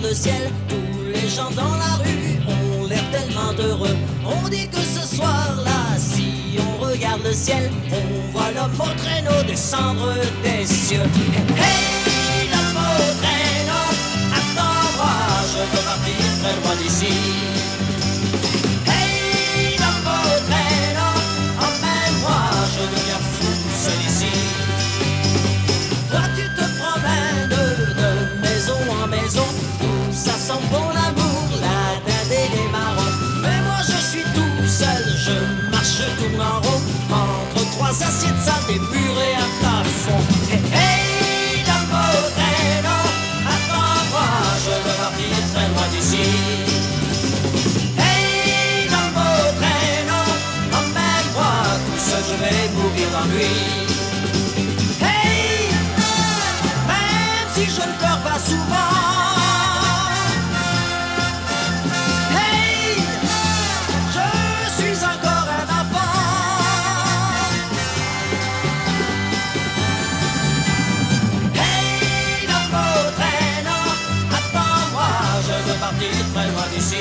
le ciel, tous les gens dans la rue ont l'air tellement heureux. On dit que ce soir-là, si on regarde le ciel, on voit l'homme au traîneau descendre des cieux. Hey, l'homme au traîneau, attends-moi, je veux partir très loin d'ici. Hey, l'homme au traîneau, emmène-moi, je deviens fou tout seul ici. Toi tu te promènes de maison en maison, tout ça sent bon l'amour, la dinde et les marrons. Mais moi je suis tout seul, je marche, je tourne en rond, entre trois assiettes sales et purées à plafond. Hey, hey, l'homme au traîneau, attends-moi, je veux partir très loin d'ici. Hey, l'homme au traîneau, emmène-moi, tout seul je vais mourir d'ennui. Si je ne pleure pas souvent, hey, je suis encore un enfant. Hey, l'homme au traîneau, attends-moi, je veux partir très loin d'ici.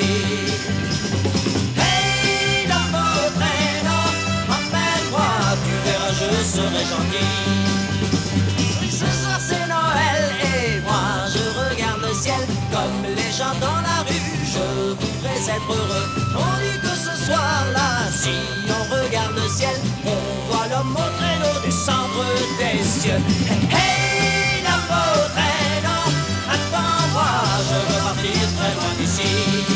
Hey, l'homme au traîneau, emmène-moi, tu verras, je serai gentil. Ce soir c'est Noël et moi je regarde le ciel comme les gens dans la rue, je voudrais être heureux. On dit que ce soir-là, si on regarde le ciel, on voit l'homme au traîneau descendre des cieux. Hey, l'homme au traîneau, attends-moi, je veux partir très loin d'ici.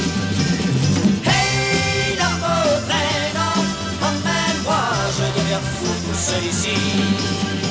Hey, l'homme au traîneau, emmène-moi, je deviens fou tout seul ici.